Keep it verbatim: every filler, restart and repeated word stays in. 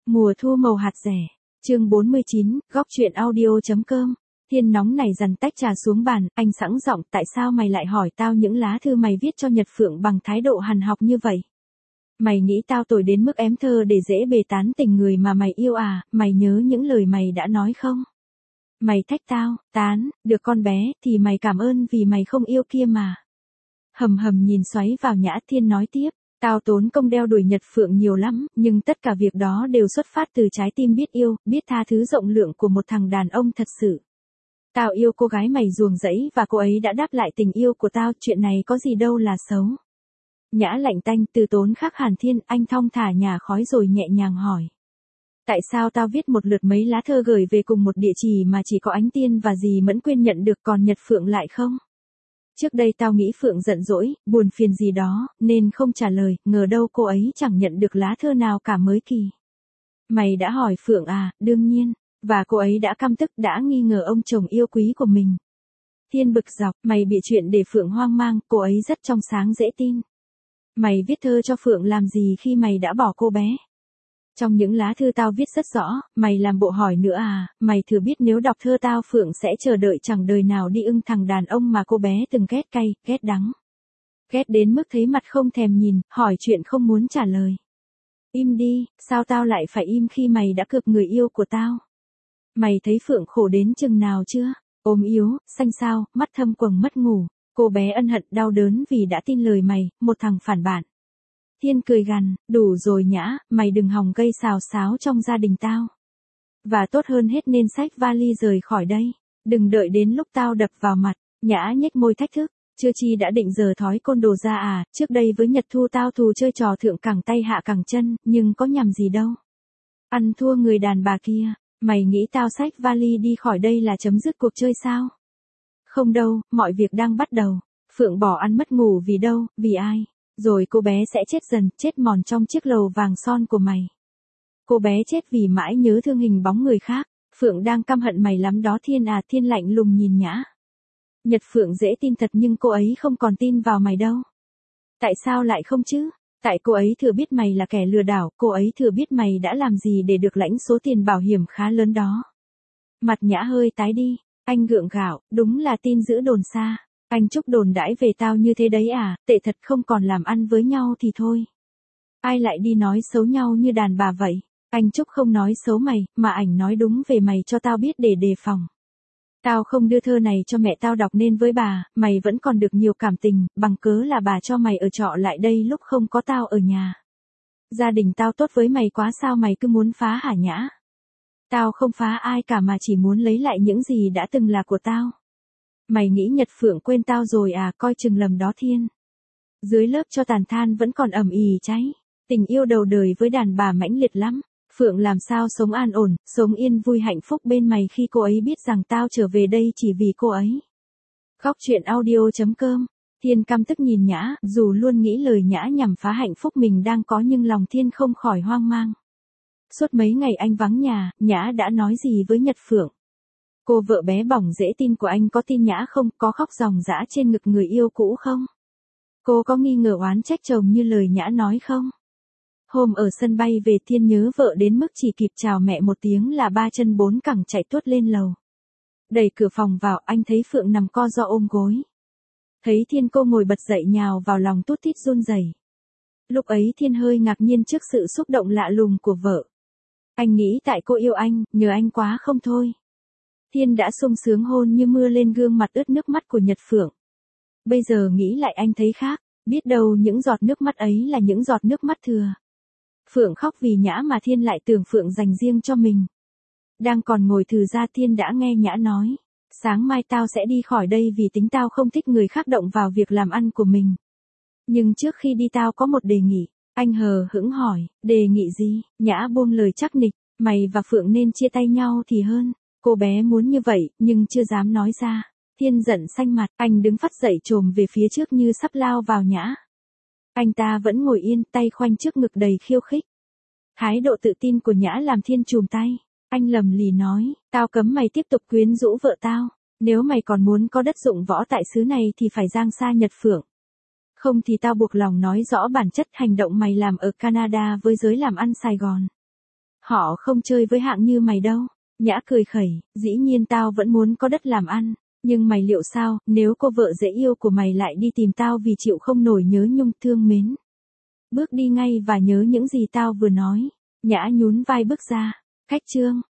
Mùa thu màu hạt rẻ. Chương bốn mươi chín, góc truyện audio.com. Thiên nóng này dần tách trà xuống bàn, anh sẵn giọng, tại sao mày lại hỏi tao những lá thư mày viết cho Nhật Phượng bằng thái độ hằn học như vậy? Mày nghĩ tao tồi đến mức ém thơ để dễ bề tán tình người mà mày yêu à, mày nhớ những lời mày đã nói không? Mày thách tao, tán, được con bé, thì mày cảm ơn vì mày không yêu kia mà. Hầm hầm nhìn xoáy vào Nhã Thiên nói tiếp. Tao tốn công đeo đuổi Nhật Phượng nhiều lắm, nhưng tất cả việc đó đều xuất phát từ trái tim biết yêu, biết tha thứ rộng lượng của một thằng đàn ông thật sự. Tao yêu cô gái mày ruồng rẫy và cô ấy đã đáp lại tình yêu của tao, chuyện này có gì đâu là xấu. Nhã lạnh tanh, từ tốn khác Hàn Thiên, anh thong thả nhả khói rồi nhẹ nhàng hỏi. Tại sao tao viết một lượt mấy lá thơ gửi về cùng một địa chỉ mà chỉ có Ánh Tiên và dì Mẫn Quyên nhận được còn Nhật Phượng lại không? Trước đây tao nghĩ Phượng giận dỗi, buồn phiền gì đó, nên không trả lời, ngờ đâu cô ấy chẳng nhận được lá thơ nào cả mới kỳ. Mày đã hỏi Phượng à, đương nhiên, và cô ấy đã căm tức, đã nghi ngờ ông chồng yêu quý của mình. Thiên bực dọc, mày bị chuyện để Phượng hoang mang, cô ấy rất trong sáng dễ tin. Mày viết thơ cho Phượng làm gì khi mày đã bỏ cô bé? Trong những lá thư tao viết rất rõ, mày làm bộ hỏi nữa à, mày thừa biết nếu đọc thơ tao Phượng sẽ chờ đợi chẳng đời nào đi ưng thằng đàn ông mà cô bé từng ghét cay, ghét đắng. Ghét đến mức thấy mặt không thèm nhìn, hỏi chuyện không muốn trả lời. Im đi, sao tao lại phải im khi mày đã cướp người yêu của tao? Mày thấy Phượng khổ đến chừng nào chưa? Ốm yếu, xanh xao, mắt thâm quầng mất ngủ, cô bé ân hận đau đớn vì đã tin lời mày, một thằng phản bạn. Thiên cười gằn, đủ rồi Nhã, mày đừng hòng gây xào xáo trong gia đình tao. Và tốt hơn hết nên xách vali rời khỏi đây, đừng đợi đến lúc tao đập vào mặt. Nhã nhếch môi thách thức, chưa chi đã định giờ thói côn đồ ra à, trước đây với Nhật Thu tao thù chơi trò thượng cẳng tay hạ cẳng chân, nhưng có nhầm gì đâu. Ăn thua người đàn bà kia, mày nghĩ tao xách vali đi khỏi đây là chấm dứt cuộc chơi sao? Không đâu, mọi việc đang bắt đầu. Phượng bỏ ăn mất ngủ vì đâu, vì ai? Rồi cô bé sẽ chết dần, chết mòn trong chiếc lầu vàng son của mày. Cô bé chết vì mãi nhớ thương hình bóng người khác. Phượng đang căm hận mày lắm đó Thiên à. Thiên lạnh lùng nhìn Nhã. Nhật Phượng dễ tin thật nhưng cô ấy không còn tin vào mày đâu. Tại sao lại không chứ? Tại cô ấy thừa biết mày là kẻ lừa đảo, cô ấy thừa biết mày đã làm gì để được lãnh số tiền bảo hiểm khá lớn đó. Mặt Nhã hơi tái đi, anh gượng gạo, đúng là tin giữ đồn xa. Anh Trúc đồn đãi về tao như thế đấy à, tệ thật, không còn làm ăn với nhau thì thôi. Ai lại đi nói xấu nhau như đàn bà vậy? Anh Trúc không nói xấu mày, mà ảnh nói đúng về mày cho tao biết để đề phòng. Tao không đưa thơ này cho mẹ tao đọc nên với bà, mày vẫn còn được nhiều cảm tình, bằng cớ là bà cho mày ở trọ lại đây lúc không có tao ở nhà. Gia đình tao tốt với mày quá sao mày cứ muốn phá hả Nhã? Tao không phá ai cả mà chỉ muốn lấy lại những gì đã từng là của tao. Mày nghĩ Nhật Phượng quên tao rồi à, coi chừng lầm đó Thiên. Dưới lớp cho tàn than vẫn còn ầm ì cháy. Tình yêu đầu đời với đàn bà mãnh liệt lắm. Phượng làm sao sống an ổn, sống yên vui hạnh phúc bên mày khi cô ấy biết rằng tao trở về đây chỉ vì cô ấy. Góc truyện audio.com. Thiên căm tức nhìn Nhã, dù luôn nghĩ lời Nhã nhằm phá hạnh phúc mình đang có nhưng lòng Thiên không khỏi hoang mang. Suốt mấy ngày anh vắng nhà, Nhã đã nói gì với Nhật Phượng? Cô vợ bé bỏng dễ tin của anh có tin Nhã không, có khóc ròng rã trên ngực người yêu cũ không? Cô có nghi ngờ oán trách chồng như lời Nhã nói không? Hôm ở sân bay về Thiên nhớ vợ đến mức chỉ kịp chào mẹ một tiếng là ba chân bốn cẳng chạy tuốt lên lầu. Đẩy cửa phòng vào anh thấy Phượng nằm co ro ôm gối. Thấy Thiên cô ngồi bật dậy nhào vào lòng tút tít run rẩy. Lúc ấy Thiên hơi ngạc nhiên trước sự xúc động lạ lùng của vợ. Anh nghĩ tại cô yêu anh, nhờ anh quá không thôi. Thiên đã sung sướng hôn như mưa lên gương mặt ướt nước mắt của Nhật Phượng. Bây giờ nghĩ lại anh thấy khác, biết đâu những giọt nước mắt ấy là những giọt nước mắt thừa. Phượng khóc vì Nhã mà Thiên lại tưởng Phượng dành riêng cho mình. Đang còn ngồi thừ ra Thiên đã nghe Nhã nói, sáng mai tao sẽ đi khỏi đây vì tính tao không thích người khác động vào việc làm ăn của mình. Nhưng trước khi đi tao có một đề nghị. Anh hờ hững hỏi, đề nghị gì? Nhã buông lời chắc nịch, mày và Phượng nên chia tay nhau thì hơn. Cô bé muốn như vậy, nhưng chưa dám nói ra. Thiên giận xanh mặt, anh đứng phắt dậy trồm về phía trước như sắp lao vào Nhã. Anh ta vẫn ngồi yên, tay khoanh trước ngực đầy khiêu khích. Thái độ tự tin của Nhã làm Thiên chùm tay. Anh lầm lì nói, tao cấm mày tiếp tục quyến rũ vợ tao. Nếu mày còn muốn có đất dụng võ tại xứ này thì phải giang xa Nhật Phượng. Không thì tao buộc lòng nói rõ bản chất hành động mày làm ở Canada với giới làm ăn Sài Gòn. Họ không chơi với hạng như mày đâu. Nhã cười khẩy, dĩ nhiên tao vẫn muốn có đất làm ăn. Nhưng mày liệu sao, nếu cô vợ dễ yêu của mày lại đi tìm tao vì chịu không nổi nhớ nhung thương mến. Bước đi ngay và nhớ những gì tao vừa nói. Nhã nhún vai bước ra. Khách trương.